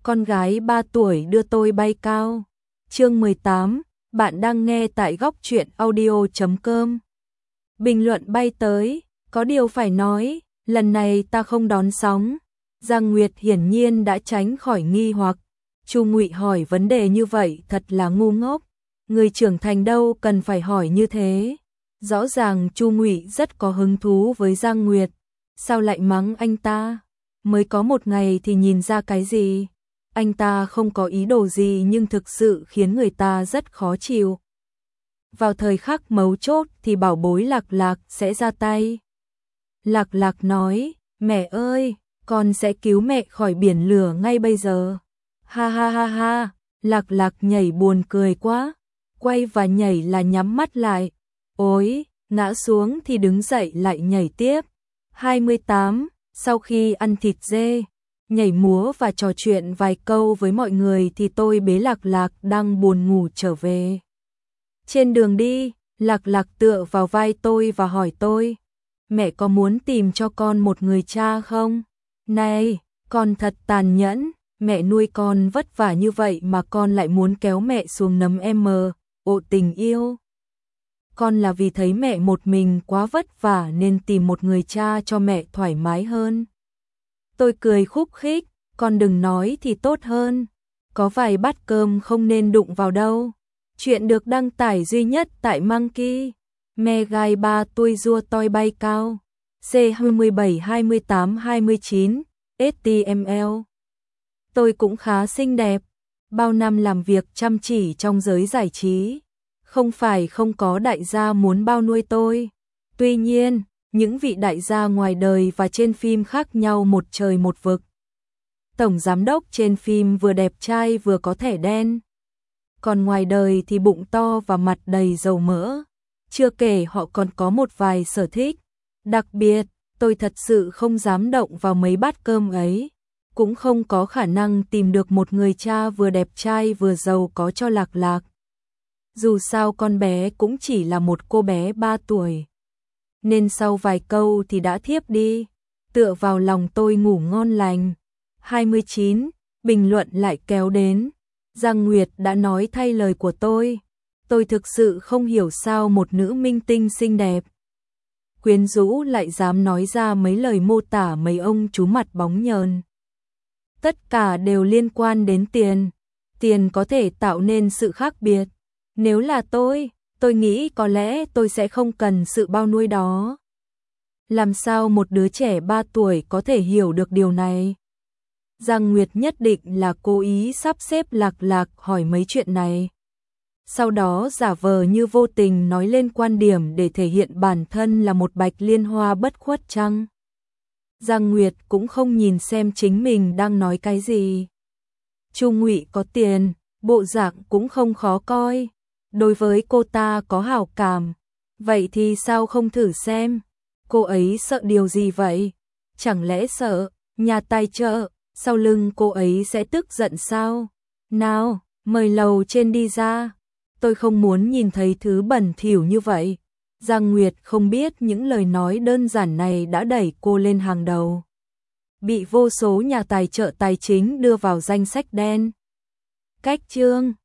con gái 3 tuổi đưa tôi bay cao. Chương 18, bạn đang nghe tại góc truyện audio.com. Bình luận bay tới, có điều phải nói, lần này ta không đón sóng. Giang Nguyệt hiển nhiên đã tránh khỏi nghi hoặc. Chu Ngụy hỏi vấn đề như vậy thật là ngu ngốc. Người trưởng thành đâu cần phải hỏi như thế. Rõ ràng Chu Ngụy rất có hứng thú với Giang Nguyệt. Sao lại mắng anh ta? Mới có một ngày thì nhìn ra cái gì? Anh ta không có ý đồ gì nhưng thực sự khiến người ta rất khó chịu. Vào thời khắc mấu chốt thì bảo bối Lạc Lạc sẽ ra tay. Lạc Lạc nói, mẹ ơi, con sẽ cứu mẹ khỏi biển lửa ngay bây giờ. Ha ha ha ha, Lạc Lạc nhảy buồn cười quá, quay và nhảy là nhắm mắt lại. Ôi, ngã xuống thì đứng dậy lại nhảy tiếp. 28. Sau khi ăn thịt dê, nhảy múa và trò chuyện vài câu với mọi người thì tôi bế Lạc Lạc đang buồn ngủ trở về. Trên đường đi, Lạc Lạc tựa vào vai tôi và hỏi tôi, mẹ có muốn tìm cho con một người cha không? Này, con thật tàn nhẫn, mẹ nuôi con vất vả như vậy mà con lại muốn kéo mẹ xuống nấm ộ tình yêu. Con là vì thấy mẹ một mình quá vất vả nên tìm một người cha cho mẹ thoải mái hơn. Tôi cười khúc khích, con đừng nói thì tốt hơn. Có vài bát cơm không nên đụng vào đâu. Chuyện được đăng tải duy nhất tại Monkey. Me gai 3 tuổi rua toi bay cao. C17 28 29 HTML. Tôi cũng khá xinh đẹp. Bao năm làm việc chăm chỉ trong giới giải trí. Không phải không có đại gia muốn bao nuôi tôi. Tuy nhiên, những vị đại gia ngoài đời và trên phim khác nhau một trời một vực. Tổng giám đốc trên phim vừa đẹp trai vừa có thẻ đen. Còn ngoài đời thì bụng to và mặt đầy dầu mỡ. Chưa kể họ còn có một vài sở thích. Đặc biệt, tôi thật sự không dám động vào mấy bát cơm ấy. Cũng không có khả năng tìm được một người cha vừa đẹp trai vừa giàu có cho Lạc Lạc. Dù sao con bé cũng chỉ là một cô bé 3 tuổi. Nên sau vài câu thì đã thiếp đi, tựa vào lòng tôi ngủ ngon lành. 29. Bình luận lại kéo đến. Giang Nguyệt đã nói thay lời của tôi. Tôi thực sự không hiểu sao một nữ minh tinh xinh đẹp, quyến rũ lại dám nói ra mấy lời mô tả mấy ông chú mặt bóng nhờn. Tất cả đều liên quan đến tiền. Tiền có thể tạo nên sự khác biệt. Nếu là tôi nghĩ có lẽ tôi sẽ không cần sự bao nuôi đó. Làm sao một đứa trẻ 3 tuổi có thể hiểu được điều này? Giang Nguyệt nhất định là cố ý sắp xếp Lạc Lạc hỏi mấy chuyện này. Sau đó giả vờ như vô tình nói lên quan điểm để thể hiện bản thân là một bạch liên hoa bất khuất chăng? Giang Nguyệt cũng không nhìn xem chính mình đang nói cái gì. Chu Ngụy có tiền, bộ dạng cũng không khó coi. Đối với cô ta có hảo cảm. Vậy thì sao không thử xem? Cô ấy sợ điều gì vậy? Chẳng lẽ sợ nhà tài trợ sau lưng cô ấy sẽ tức giận sao? Nào, mời lầu trên đi ra. Tôi không muốn nhìn thấy thứ bẩn thỉu như vậy. Giang Nguyệt không biết những lời nói đơn giản này đã đẩy cô lên hàng đầu. Bị vô số nhà tài trợ tài chính đưa vào danh sách đen. Cách chương